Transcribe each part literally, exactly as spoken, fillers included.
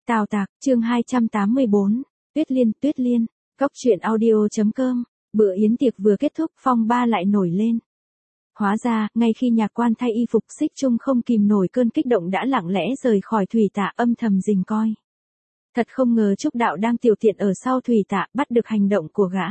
Tào Tạc, chương hai trăm tám mươi bốn, Tuyết Liên, Tuyết Liên, Cóc truyện audio chấm com, bữa yến tiệc vừa kết thúc phong ba lại nổi lên. Hóa ra, ngay khi nhạc quan thay y phục Xích Trung không kìm nổi cơn kích động đã lặng lẽ rời khỏi thủy tạ âm thầm rình coi. Thật không ngờ Trúc Đạo đang tiểu tiện ở sau thủy tạ bắt được hành động của gã.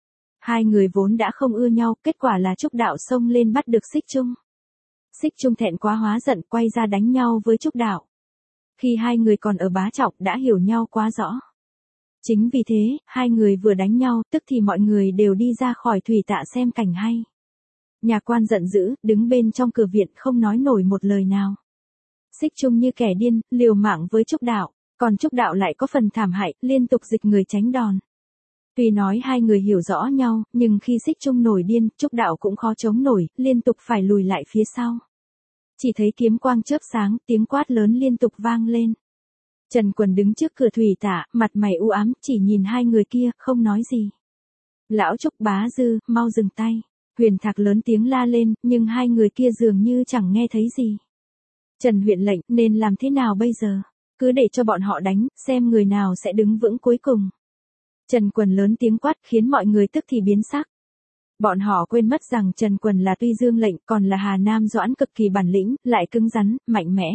Hai người vốn đã không ưa nhau, kết quả là Trúc Đạo xông lên bắt được Xích Trung. Xích Trung thẹn quá hóa giận quay ra đánh nhau với Trúc Đạo. Khi hai người còn ở bá trọng đã hiểu nhau quá rõ. Chính vì thế, hai người vừa đánh nhau, tức thì mọi người đều đi ra khỏi thủy tạ xem cảnh hay. Nhà quan giận dữ, đứng bên trong cửa viện không nói nổi một lời nào. Xích Trung như kẻ điên, liều mạng với Trúc Đạo, còn Trúc Đạo lại có phần thảm hại, liên tục dịch người tránh đòn. Tuy nói hai người hiểu rõ nhau, nhưng khi Xích Trung nổi điên, Trúc Đạo cũng khó chống nổi, liên tục phải lùi lại phía sau. Chỉ thấy kiếm quang chớp sáng, tiếng quát lớn liên tục vang lên. Trần Quần đứng trước cửa thủy tạ, mặt mày u ám, chỉ nhìn hai người kia, không nói gì. Lão Trúc Bá Dư, mau dừng tay. Huyền Thạc lớn tiếng la lên, nhưng hai người kia dường như chẳng nghe thấy gì. Trần huyện lệnh, nên làm thế nào bây giờ? Cứ để cho bọn họ đánh, xem người nào sẽ đứng vững cuối cùng. Trần Quần lớn tiếng quát khiến mọi người tức thì biến sắc. Bọn họ quên mất rằng Trần Quần là Tuy Dương lệnh, còn là Hà Nam Doãn cực kỳ bản lĩnh, lại cứng rắn, mạnh mẽ.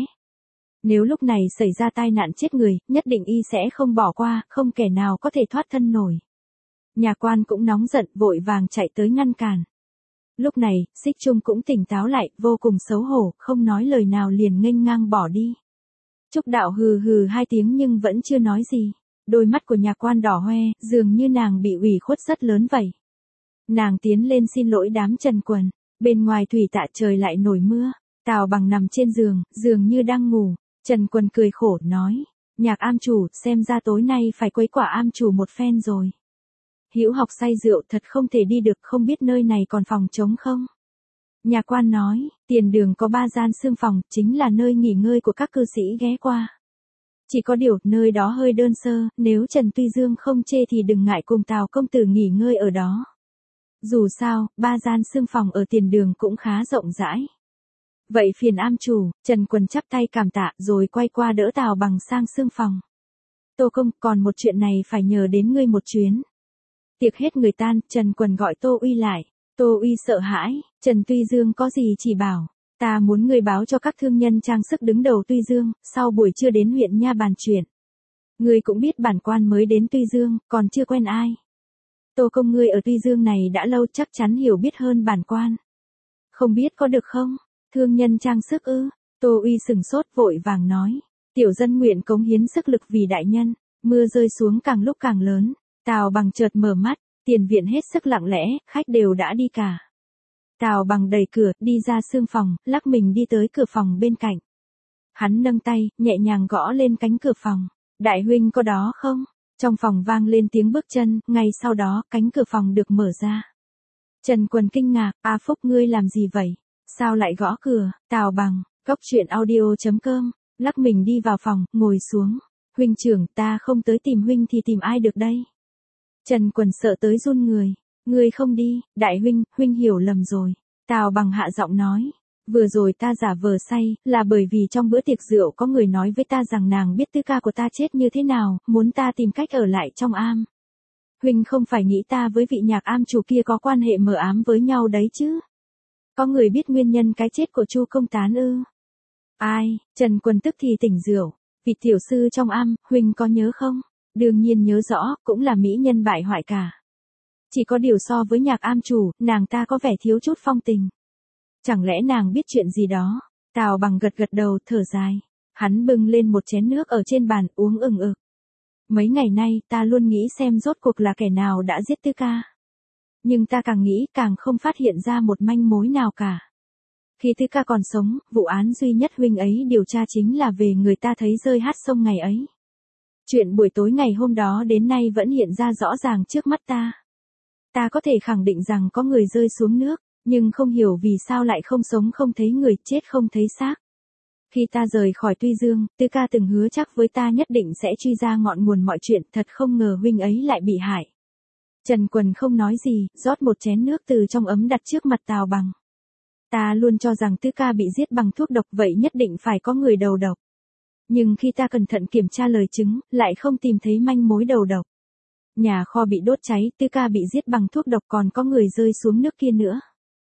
Nếu lúc này xảy ra tai nạn chết người, nhất định y sẽ không bỏ qua, không kẻ nào có thể thoát thân nổi. Nhà quan cũng nóng giận, vội vàng chạy tới ngăn cản. Lúc này, Xích Trung cũng tỉnh táo lại, vô cùng xấu hổ, không nói lời nào liền nghênh ngang bỏ đi. Trúc Đạo hừ hừ hai tiếng nhưng vẫn chưa nói gì. Đôi mắt của nhà quan đỏ hoe, dường như nàng bị ủy khuất rất lớn vậy. Nàng tiến lên xin lỗi đám Trần Quần. Bên ngoài thủy tạ trời lại nổi mưa. Tào Bằng nằm trên giường, dường như đang ngủ. Trần Quần cười khổ, nói. Nhạc am chủ, xem ra tối nay phải quấy quả am chủ một phen rồi. Hữu học say rượu thật không thể đi được, không biết nơi này còn phòng trống không? Nhà quan nói, tiền đường có ba gian xương phòng, chính là nơi nghỉ ngơi của các cư sĩ ghé qua. Chỉ có điều, nơi đó hơi đơn sơ, nếu Trần Tuy Dương không chê thì đừng ngại cùng Tào công tử nghỉ ngơi ở đó. Dù sao, ba gian xương phòng ở tiền đường cũng khá rộng rãi. Vậy phiền am chủ, Trần Quần chắp tay cảm tạ rồi quay qua đỡ Tào Bằng sang xương phòng. Tô công, còn một chuyện này phải nhờ đến ngươi một chuyến. Tiệc hết người tan, Trần Quần gọi Tô Uy lại. Tô Uy sợ hãi, Trần Tuy Dương có gì chỉ bảo. Ta muốn người báo cho các thương nhân trang sức đứng đầu Tuy Dương, sau buổi trưa đến huyện nha bàn chuyện. Ngươi cũng biết bản quan mới đến Tuy Dương, còn chưa quen ai. Tô công, ngươi ở Tuy Dương này đã lâu, chắc chắn hiểu biết hơn bản quan. Không biết có được không? Thương nhân trang sức ư? Tô Uy sừng sốt vội vàng nói. Tiểu dân nguyện cống hiến sức lực vì đại nhân. Mưa rơi xuống càng lúc càng lớn. Tào Bằng chợt mở mắt, tiền viện hết sức lặng lẽ, khách đều đã đi cả. Tào Bằng đẩy cửa, đi ra xương phòng, lắc mình đi tới cửa phòng bên cạnh. Hắn nâng tay, nhẹ nhàng gõ lên cánh cửa phòng. Đại huynh có đó không? Trong phòng vang lên tiếng bước chân, ngay sau đó, cánh cửa phòng được mở ra. Trần Quần kinh ngạc, A Phúc ngươi làm gì vậy? Sao lại gõ cửa? Tào Bằng, Cóc truyện audio chấm com, lắc mình đi vào phòng, ngồi xuống. Huynh trưởng, ta không tới tìm huynh thì tìm ai được đây? Trần Quần sợ tới run người. Ngươi không đi, đại huynh, huynh hiểu lầm rồi. Tào Bằng hạ giọng nói. Vừa rồi ta giả vờ say, là bởi vì trong bữa tiệc rượu có người nói với ta rằng nàng biết tứ ca của ta chết như thế nào, muốn ta tìm cách ở lại trong am. Huynh không phải nghĩ ta với vị nhạc am chủ kia có quan hệ mờ ám với nhau đấy chứ? Có người biết nguyên nhân cái chết của Chu công tán ư? Ai? Trần Quần tức thì tỉnh rượu. Vị tiểu sư trong am, huynh có nhớ không? Đương nhiên nhớ rõ, cũng là mỹ nhân bại hoại cả. Chỉ có điều so với nhạc am chủ, nàng ta có vẻ thiếu chút phong tình. Chẳng lẽ nàng biết chuyện gì đó? Tào Bằng gật gật đầu, thở dài. Hắn bưng lên một chén nước ở trên bàn, uống ừng ực. Mấy ngày nay, ta luôn nghĩ xem rốt cuộc là kẻ nào đã giết tứ ca. Nhưng ta càng nghĩ, càng không phát hiện ra một manh mối nào cả. Khi tứ ca còn sống, vụ án duy nhất huynh ấy điều tra chính là về người ta thấy rơi hát sông ngày ấy. Chuyện buổi tối ngày hôm đó đến nay vẫn hiện ra rõ ràng trước mắt ta. Ta có thể khẳng định rằng có người rơi xuống nước, nhưng không hiểu vì sao lại không sống không thấy người, chết không thấy xác. Khi ta rời khỏi Tuy Dương, Tư ca từng hứa chắc với ta nhất định sẽ truy ra ngọn nguồn mọi chuyện, thật không ngờ huynh ấy lại bị hại. Trần Quần không nói gì, rót một chén nước từ trong ấm đặt trước mặt Tào Bằng. Ta luôn cho rằng Tư ca bị giết bằng thuốc độc, vậy nhất định phải có người đầu độc. Nhưng khi ta cẩn thận kiểm tra lời chứng, lại không tìm thấy manh mối đầu độc. Nhà kho bị đốt cháy, Tư Ca bị giết bằng thuốc độc, còn có người rơi xuống nước kia nữa.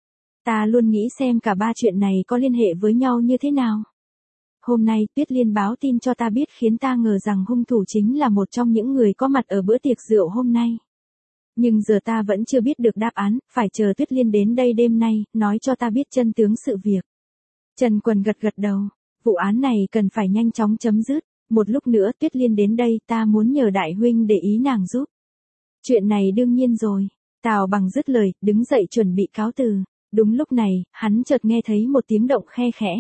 Ta luôn nghĩ xem cả ba chuyện này có liên hệ với nhau như thế nào. Hôm nay Tuyết Liên báo tin cho ta biết khiến ta ngờ rằng hung thủ chính là một trong những người có mặt ở bữa tiệc rượu hôm nay. Nhưng giờ ta vẫn chưa biết được đáp án, phải chờ Tuyết Liên đến đây đêm nay, nói cho ta biết chân tướng sự việc. Trần Quần gật gật đầu, vụ án này cần phải nhanh chóng chấm dứt, một lúc nữa Tuyết Liên đến đây ta muốn nhờ đại huynh để ý nàng giúp. Chuyện này đương nhiên rồi, Tào Bằng dứt lời, đứng dậy chuẩn bị cáo từ. Đúng lúc này, hắn chợt nghe thấy một tiếng động khe khẽ.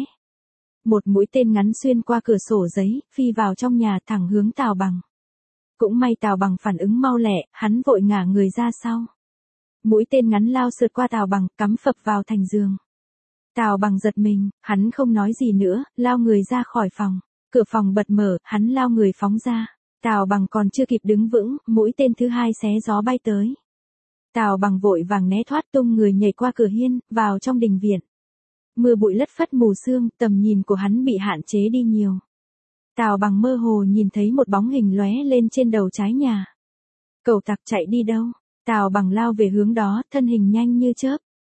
Một mũi tên ngắn xuyên qua cửa sổ giấy, phi vào trong nhà thẳng hướng Tào Bằng. Cũng may Tào Bằng phản ứng mau lẹ, hắn vội ngả người ra sau. Mũi tên ngắn lao sượt qua Tào Bằng, cắm phập vào thành giường. Tào Bằng giật mình, hắn không nói gì nữa, lao người ra khỏi phòng. Cửa phòng bật mở, hắn lao người phóng ra. Tào Bằng còn chưa kịp đứng vững, mũi tên thứ hai xé gió bay tới. Tào Bằng vội vàng né thoát, tung người nhảy qua cửa hiên, vào trong đình viện. Mưa bụi lất phất mù sương, tầm nhìn của hắn bị hạn chế đi nhiều. Tào Bằng mơ hồ nhìn thấy một bóng hình lóe lên trên đầu trái nhà. Cẩu tặc chạy đi đâu? Tào Bằng lao về hướng đó, thân hình nhanh như chớp.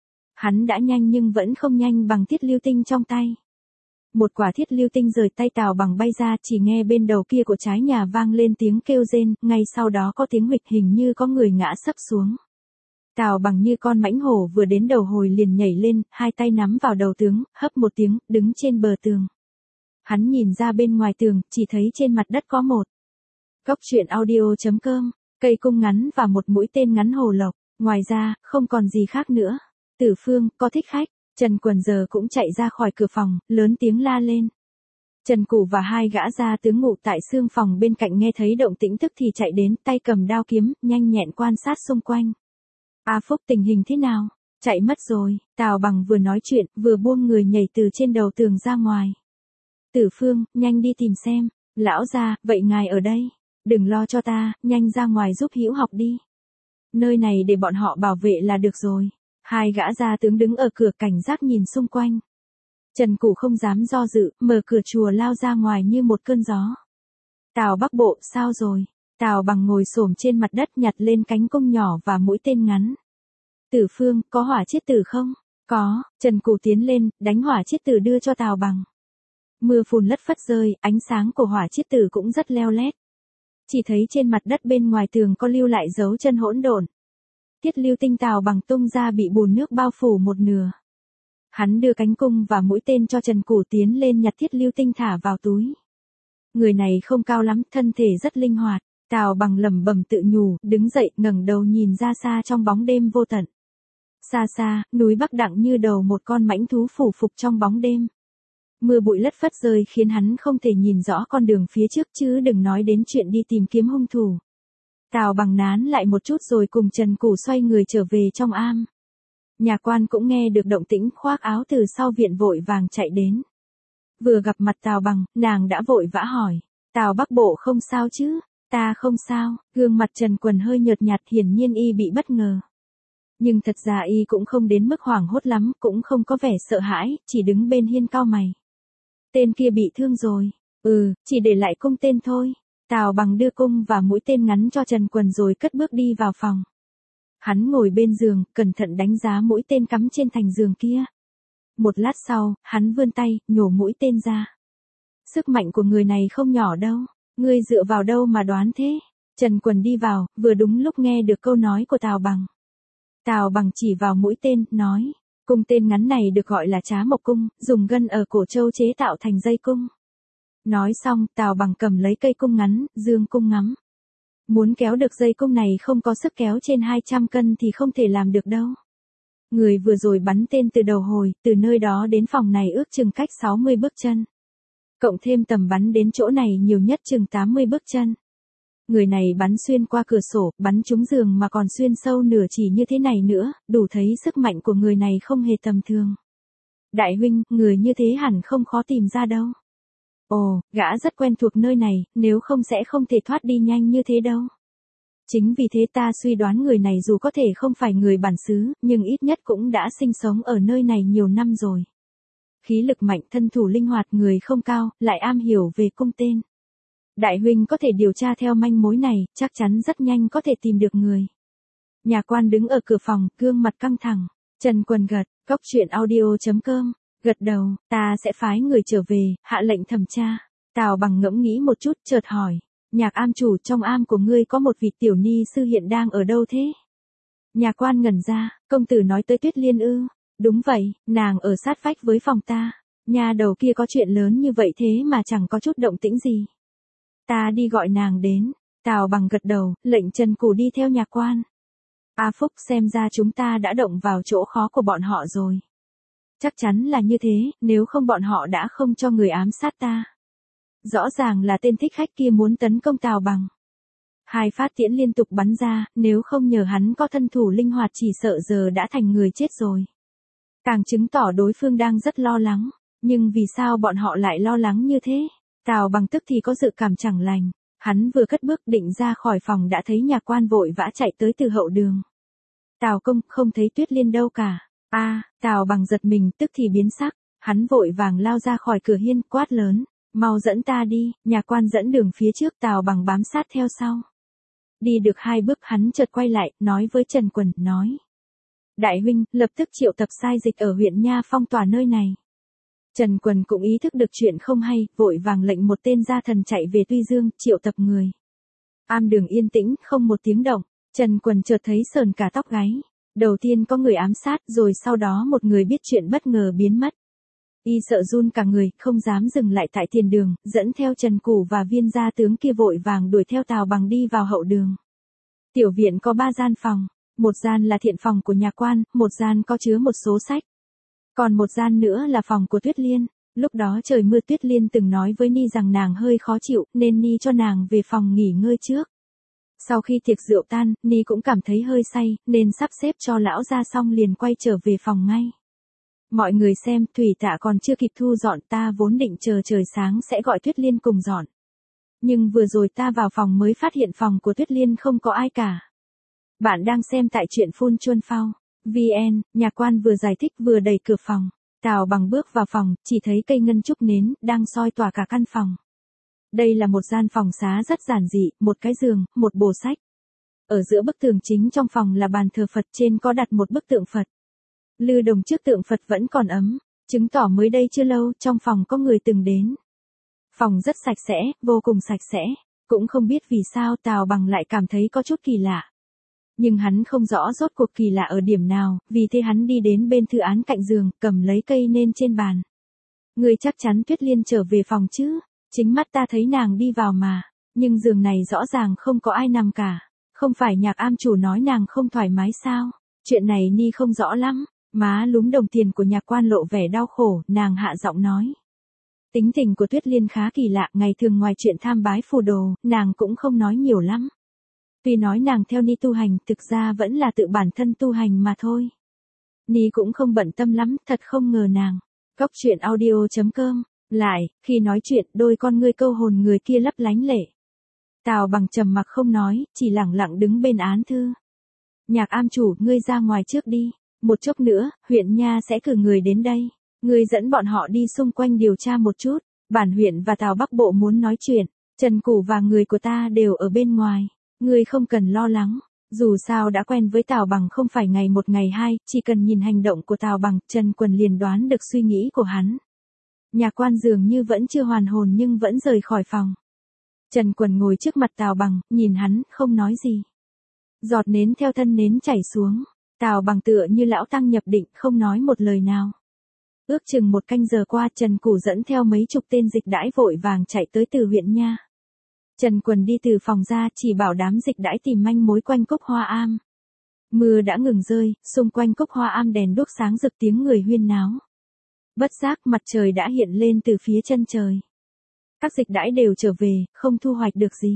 Hắn đã nhanh nhưng vẫn không nhanh bằng thiết lưu tinh trong tay. Một quả thiết lưu tinh rời tay Tào Bằng bay ra, chỉ nghe bên đầu kia của trái nhà vang lên tiếng kêu rên, ngay sau đó có tiếng huỵch, hình như có người ngã sấp xuống. Tào Bằng như con mãnh hổ vừa đến đầu hồi liền nhảy lên, hai tay nắm vào đầu tướng, hấp một tiếng, đứng trên bờ tường. Hắn nhìn ra bên ngoài tường, chỉ thấy trên mặt đất có một góc truyện audio chấm com, cây cung ngắn và một mũi tên ngắn hồ lộc, ngoài ra, không còn gì khác nữa. Tử Phương, có thích khách, Trần Quần giờ cũng chạy ra khỏi cửa phòng, lớn tiếng la lên. Trần Củ và hai gã gia tướng ngủ tại xương phòng bên cạnh nghe thấy động tĩnh tức thì chạy đến, tay cầm đao kiếm, nhanh nhẹn quan sát xung quanh. A Phúc, tình hình thế nào? Chạy mất rồi, Tào Bằng vừa nói chuyện, vừa buông người nhảy từ trên đầu tường ra ngoài. Tử Phương, nhanh đi tìm xem. Lão gia, vậy ngài ở đây. Đừng lo cho ta, nhanh ra ngoài giúp Hữu Học đi. Nơi này để bọn họ bảo vệ là được rồi. Hai gã gia tướng đứng ở cửa cảnh giác nhìn xung quanh. Trần Củ không dám do dự, mở cửa chùa lao ra ngoài như một cơn gió. Tào Bắc Bộ, sao rồi? Tào Bằng ngồi xổm trên mặt đất nhặt lên cánh cung nhỏ và mũi tên ngắn. Tử Phương, có hỏa chiết tử không? Có, Trần Củ tiến lên, đánh hỏa chiết tử đưa cho Tào Bằng. Mưa phùn lất phất rơi, ánh sáng của hỏa chiết tử cũng rất leo lét. Chỉ thấy trên mặt đất bên ngoài tường có lưu lại dấu chân hỗn độn. Thiết lưu tinh Tào Bằng tung ra bị bùn nước bao phủ một nửa. Hắn đưa cánh cung và mũi tên cho Trần Củ tiến lên nhặt thiết lưu tinh thả vào túi. Người này không cao lắm, thân thể rất linh hoạt. Tào Bằng lẩm bẩm tự nhủ, đứng dậy, ngẩng đầu nhìn ra xa trong bóng đêm vô tận. Xa xa, núi Bắc Đặng như đầu một con mãnh thú phủ phục trong bóng đêm. Mưa bụi lất phất rơi khiến hắn không thể nhìn rõ con đường phía trước, chứ đừng nói đến chuyện đi tìm kiếm hung thủ. Tào Bằng nán lại một chút rồi cùng Trần Củ xoay người trở về trong am. Nhà quan cũng nghe được động tĩnh, khoác áo từ sau viện vội vàng chạy đến. Vừa gặp mặt Tào Bằng, nàng đã vội vã hỏi. Tào Bắc Bộ không sao chứ? Ta không sao, gương mặt Trần Quần hơi nhợt nhạt, hiển nhiên y bị bất ngờ. Nhưng thật ra y cũng không đến mức hoảng hốt lắm, cũng không có vẻ sợ hãi, chỉ đứng bên hiên cau mày. Tên kia bị thương rồi. Ừ, chỉ để lại cung tên thôi. Tào Bằng đưa cung và mũi tên ngắn cho Trần Quần rồi cất bước đi vào phòng. Hắn ngồi bên giường, cẩn thận đánh giá mũi tên cắm trên thành giường kia. Một lát sau, hắn vươn tay, nhổ mũi tên ra. Sức mạnh của người này không nhỏ đâu. Ngươi dựa vào đâu mà đoán thế? Trần Quần đi vào, vừa đúng lúc nghe được câu nói của Tào Bằng. Tào Bằng chỉ vào mũi tên, nói. Cung tên ngắn này được gọi là Trá Mộc Cung, dùng gân ở cổ trâu chế tạo thành dây cung. Nói xong, Tào Bằng cầm lấy cây cung ngắn, dương cung ngắm. Muốn kéo được dây cung này không có sức kéo trên hai trăm cân thì không thể làm được đâu. Người vừa rồi bắn tên từ đầu hồi, từ nơi đó đến phòng này ước chừng cách sáu mươi bước chân. Cộng thêm tầm bắn đến chỗ này nhiều nhất chừng tám mươi bước chân. Người này bắn xuyên qua cửa sổ, bắn trúng giường mà còn xuyên sâu nửa chỉ như thế này nữa, đủ thấy sức mạnh của người này không hề tầm thường. Đại huynh, người như thế hẳn không khó tìm ra đâu. Ồ, gã rất quen thuộc nơi này, nếu không sẽ không thể thoát đi nhanh như thế đâu. Chính vì thế ta suy đoán người này dù có thể không phải người bản xứ, nhưng ít nhất cũng đã sinh sống ở nơi này nhiều năm rồi. khí lực mạnh, thân thủ linh hoạt, người không cao, lại am hiểu về cung tên. Đại huynh có thể điều tra theo manh mối này, chắc chắn rất nhanh có thể tìm được người. Nhà quan đứng ở cửa phòng, gương mặt căng thẳng. Trần Quần gật, Cốc truyện audio chấm com, gật đầu, ta sẽ phái người trở về, hạ lệnh thẩm tra. Tào Bằng ngẫm nghĩ một chút, chợt hỏi, Nhạc am chủ, trong am của ngươi có một vị tiểu ni sư hiện đang ở đâu thế? Nhà quan ngẩn ra, công tử nói tới Tuyết Liên ư? Đúng vậy, nàng ở sát vách với phòng ta. Nhà đầu kia có chuyện lớn như vậy thế mà chẳng có chút động tĩnh gì. Ta đi gọi nàng đến. Tào Bằng gật đầu, lệnh Trần Cù đi theo nhà quan. A Phúc, xem ra chúng ta đã động vào chỗ khó của bọn họ rồi. Chắc chắn là như thế, nếu không bọn họ đã không cho người ám sát ta. Rõ ràng là tên thích khách kia muốn tấn công Tào Bằng. Hai phát tiễn liên tục bắn ra, nếu không nhờ hắn có thân thủ linh hoạt chỉ sợ giờ đã thành người chết rồi. Càng chứng tỏ đối phương đang rất lo lắng, nhưng vì sao bọn họ lại lo lắng như thế? Tào Bằng tức thì có dự cảm chẳng lành, hắn vừa cất bước định ra khỏi phòng đã thấy nhà quan vội vã chạy tới từ hậu đường. Tào công, không thấy Tuyết Liên đâu cả. A, à, Tào Bằng giật mình tức thì biến sắc, hắn vội vàng lao ra khỏi cửa hiên, quát lớn, mau dẫn ta đi. Nhà quan dẫn đường phía trước, Tào Bằng bám sát theo sau. Đi được hai bước hắn chợt quay lại, nói với Trần Quần, nói. Đại huynh, lập tức triệu tập sai dịch ở huyện Nha phong tỏa nơi này. Trần Quần cũng ý thức được chuyện không hay, vội vàng lệnh một tên gia thần chạy về Tuy Dương, triệu tập người. Am đường yên tĩnh, không một tiếng động, Trần Quần chợt thấy sờn cả tóc gáy. Đầu tiên có người ám sát, rồi sau đó một người biết chuyện bất ngờ biến mất. Y sợ run cả người, không dám dừng lại tại tiền đường, dẫn theo Trần Cù và viên gia tướng kia vội vàng đuổi theo Tào Bằng đi vào hậu đường. Tiểu viện có ba gian phòng, một gian là thiện phòng của nhà quan, một gian có chứa một số sách. Còn một gian nữa là phòng của Tuyết Liên. Lúc đó trời mưa, Tuyết Liên từng nói với Ni rằng nàng hơi khó chịu, nên Ni cho nàng về phòng nghỉ ngơi trước. Sau khi tiệc rượu tan, Ni cũng cảm thấy hơi say, nên sắp xếp cho lão ra xong liền quay trở về phòng ngay. Mọi người xem, thủy tạ còn chưa kịp thu dọn, ta vốn định chờ trời sáng sẽ gọi Tuyết Liên cùng dọn. Nhưng vừa rồi ta vào phòng mới phát hiện phòng của Tuyết Liên không có ai cả. Bạn đang xem tại truyện Phun Chuân Phao. vê en, nhà quan vừa giải thích vừa đẩy cửa phòng. Tào Bằng bước vào phòng, chỉ thấy cây ngân trúc nến, đang soi tỏa cả căn phòng. Đây là một gian phòng xá rất giản dị, một cái giường, một bộ sách. Ở giữa bức tường chính trong phòng là bàn thờ Phật, trên có đặt một bức tượng Phật. Lư đồng trước tượng Phật vẫn còn ấm, chứng tỏ mới đây chưa lâu trong phòng có người từng đến. Phòng rất sạch sẽ, vô cùng sạch sẽ, cũng không biết vì sao Tào Bằng lại cảm thấy có chút kỳ lạ. Nhưng hắn không rõ rốt cuộc kỳ lạ ở điểm nào, vì thế hắn đi đến bên thư án cạnh giường, cầm lấy cây nến trên bàn. Người chắc chắn Tuyết Liên trở về phòng chứ? Chính mắt ta thấy nàng đi vào mà, nhưng giường này rõ ràng không có ai nằm cả. Không phải Nhạc am chủ nói nàng không thoải mái sao? Chuyện này Ni không rõ lắm. Má lúm đồng tiền của nhà quan lộ vẻ đau khổ, nàng hạ giọng nói. Tính tình của Tuyết Liên khá kỳ lạ, ngày thường ngoài chuyện tham bái phù đồ, nàng cũng không nói nhiều lắm. Tuy nói nàng theo Ni tu hành, thực ra vẫn là tự bản thân tu hành mà thôi. Ni cũng không bận tâm lắm, thật không ngờ nàng. Cốc truyện audio chấm com. Lại, khi nói chuyện, đôi con ngươi câu hồn người kia lấp lánh lệ. Tào Bằng trầm mặc không nói, chỉ lẳng lặng đứng bên án thư. Nhạc am chủ, ngươi ra ngoài trước đi. Một chốc nữa, huyện Nha sẽ cử người đến đây. Ngươi dẫn bọn họ đi xung quanh điều tra một chút. Bản huyện và Tào Bắc Bộ muốn nói chuyện. Trần Cù và người của ta đều ở bên ngoài. Ngươi không cần lo lắng. Dù sao đã quen với Tào Bằng không phải ngày một ngày hai, chỉ cần nhìn hành động của Tào Bằng, Trần Quần liền đoán được suy nghĩ của hắn. Nhà quan dường như vẫn chưa hoàn hồn nhưng vẫn rời khỏi phòng. Trần Quần ngồi trước mặt Tào Bằng, nhìn hắn, không nói gì. Giọt nến theo thân nến chảy xuống. Tào Bằng tựa như lão tăng nhập định, không nói một lời nào. Ước chừng một canh giờ qua, Trần Cù dẫn theo mấy chục tên dịch đãi vội vàng chạy tới từ huyện Nha. Trần Quần đi từ phòng ra, chỉ bảo đám dịch đãi tìm manh mối quanh Cốc Hoa Am. Mưa đã ngừng rơi, xung quanh Cốc Hoa Am đèn đuốc sáng rực, tiếng người huyên náo. Bất giác mặt trời đã hiện lên từ phía chân trời. Các dịch đãi đều trở về, không thu hoạch được gì.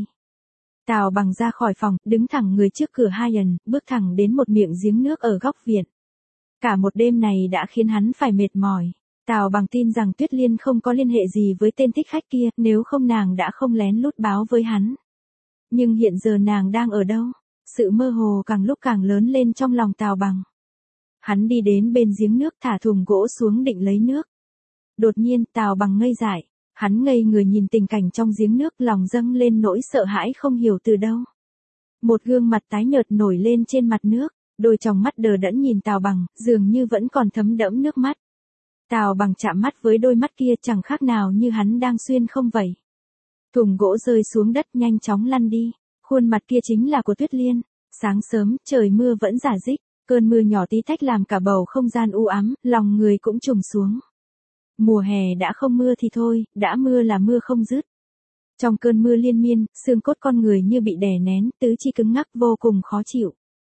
Tào Bằng ra khỏi phòng, đứng thẳng người trước cửa hai lần, bước thẳng đến một miệng giếng nước ở góc viện. Cả một đêm này đã khiến hắn phải mệt mỏi. Tào Bằng tin rằng Tuyết Liên không có liên hệ gì với tên thích khách kia, nếu không nàng đã không lén lút báo với hắn. Nhưng hiện giờ nàng đang ở đâu? Sự mơ hồ càng lúc càng lớn lên trong lòng Tào Bằng. Hắn đi đến bên giếng nước, thả thùng gỗ xuống định lấy nước. Đột nhiên Tào Bằng ngây dại, hắn ngây người nhìn tình cảnh trong giếng nước, lòng dâng lên nỗi sợ hãi không hiểu từ đâu. Một gương mặt tái nhợt nổi lên trên mặt nước, đôi tròng mắt đờ đẫn nhìn Tào Bằng, dường như vẫn còn thấm đẫm nước mắt. Tào Bằng chạm mắt với đôi mắt kia, chẳng khác nào như hắn đang xuyên không vậy. Thùng gỗ rơi xuống đất nhanh chóng lăn đi, khuôn mặt kia chính là của Tuyết Liên. Sáng sớm, trời mưa vẫn rả rích, cơn mưa nhỏ tí tách làm cả bầu không gian u ám, lòng người cũng trùng xuống. Mùa hè đã không mưa thì thôi, đã mưa là mưa không dứt. Trong cơn mưa liên miên, xương cốt con người như bị đè nén, tứ chi cứng ngắc vô cùng khó chịu.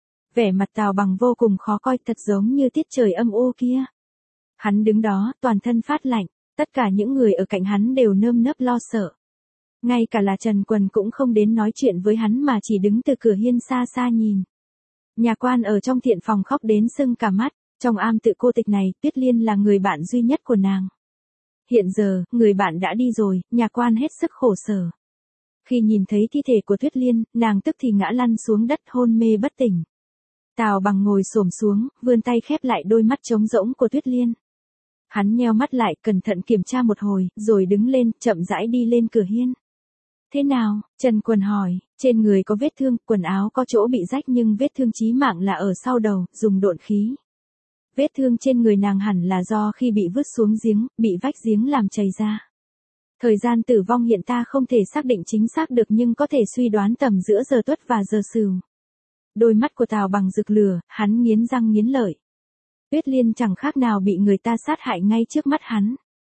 Vẻ mặt Tào Bằng vô cùng khó coi, thật giống như tiết trời âm u kia. Hắn đứng đó, toàn thân phát lạnh, tất cả những người ở cạnh hắn đều nơm nớp lo sợ. Ngay cả là Trần Quần cũng không đến nói chuyện với hắn mà chỉ đứng từ cửa hiên xa xa nhìn. Nhà quan ở trong thiện phòng khóc đến sưng cả mắt, trong am tự cô tịch này, Tuyết Liên là người bạn duy nhất của nàng. Hiện giờ, người bạn đã đi rồi, nhà quan hết sức khổ sở. Khi nhìn thấy thi thể của Tuyết Liên, nàng tức thì ngã lăn xuống đất hôn mê bất tỉnh. Tào Bằng ngồi xổm xuống, vươn tay khép lại đôi mắt trống rỗng của Tuyết Liên. Hắn nheo mắt lại, cẩn thận kiểm tra một hồi, rồi đứng lên, chậm rãi đi lên cửa hiên. Thế nào? Trần Quần hỏi, trên người có vết thương, quần áo có chỗ bị rách nhưng vết thương chí mạng là ở sau đầu, dùng độn khí. Vết thương trên người nàng hẳn là do khi bị vứt xuống giếng, bị vách giếng làm chảy ra. Thời gian tử vong hiện ta không thể xác định chính xác được nhưng có thể suy đoán tầm giữa giờ Tuất và giờ Sửu. Đôi mắt của Tào Bằng rực lửa, hắn nghiến răng nghiến lợi. Tuyết Liên chẳng khác nào bị người ta sát hại ngay trước mắt hắn.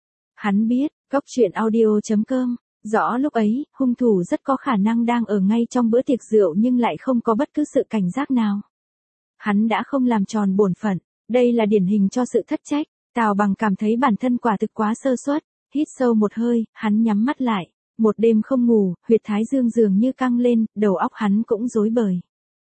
Hắn biết, Cốc Truyện Audio chấm com, rõ lúc ấy, hung thủ rất có khả năng đang ở ngay trong bữa tiệc rượu nhưng lại không có bất cứ sự cảnh giác nào. Hắn đã không làm tròn bổn phận, đây là điển hình cho sự thất trách. Tào Bằng cảm thấy bản thân quả thực quá sơ suất, hít sâu một hơi, hắn nhắm mắt lại. Một đêm không ngủ, huyệt thái dương dường như căng lên, đầu óc hắn cũng rối bời.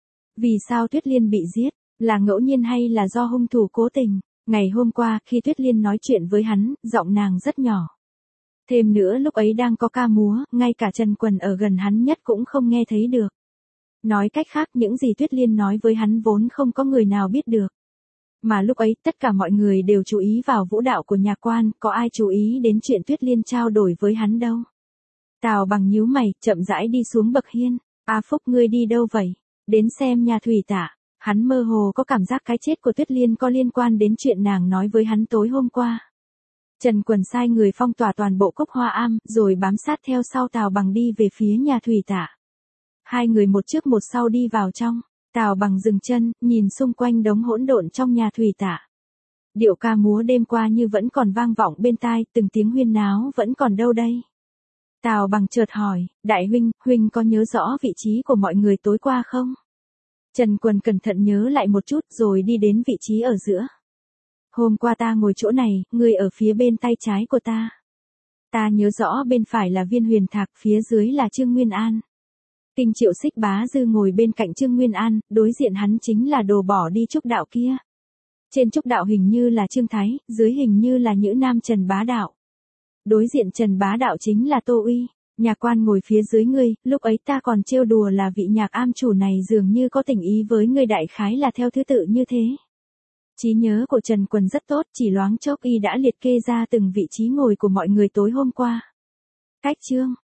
Vì sao Tuyết Liên bị giết? Là ngẫu nhiên hay là do hung thủ cố tình? Ngày hôm qua, khi Tuyết Liên nói chuyện với hắn, giọng nàng rất nhỏ. Thêm nữa lúc ấy đang có ca múa, ngay cả Trần Quần ở gần hắn nhất cũng không nghe thấy được. Nói cách khác, những gì Tuyết Liên nói với hắn vốn không có người nào biết được. Mà lúc ấy, tất cả mọi người đều chú ý vào vũ đạo của nhà quan, có ai chú ý đến chuyện Tuyết Liên trao đổi với hắn đâu. Tào Bằng nhíu mày, chậm rãi đi xuống bậc hiên. A Phúc, ngươi đi đâu vậy? Đến xem nhà thủy tả. Hắn mơ hồ có cảm giác cái chết của Tuyết Liên có liên quan đến chuyện nàng nói với hắn tối hôm qua. Trần Quần sai người phong tỏa toàn bộ Cốc Hoa Am, rồi bám sát theo sau Tào Bằng đi về phía nhà thủy tả. Hai người một trước một sau đi vào trong. Tào Bằng dừng chân, nhìn xung quanh đống hỗn độn trong nhà thủy tả. Điệu ca múa đêm qua như vẫn còn vang vọng bên tai, từng tiếng huyên náo vẫn còn đâu đây? Tào Bằng chợt hỏi, đại huynh, huynh có nhớ rõ vị trí của mọi người tối qua không? Trần Quần cẩn thận nhớ lại một chút rồi đi đến vị trí ở giữa. Hôm qua ta ngồi chỗ này, ngươi ở phía bên tay trái của ta. Ta nhớ rõ bên phải là Viên Huyền Thạc, phía dưới là Trương Nguyên An. Kinh Triệu Xích Bá Dư ngồi bên cạnh Trương Nguyên An, đối diện hắn chính là đồ bỏ đi trúc đạo kia. Trên trúc đạo hình như là Trương Thái, dưới hình như là Nhữ Nam Trần Bá Đạo. Đối diện Trần Bá Đạo chính là Tô Uy. Nhà quan ngồi phía dưới ngươi, lúc ấy ta còn trêu đùa là vị nhạc am chủ này dường như có tình ý với ngươi, đại khái là theo thứ tự như thế. Trí nhớ của Trần Quần rất tốt, chỉ loáng chốc y đã liệt kê ra từng vị trí ngồi của mọi người tối hôm qua. Cách chương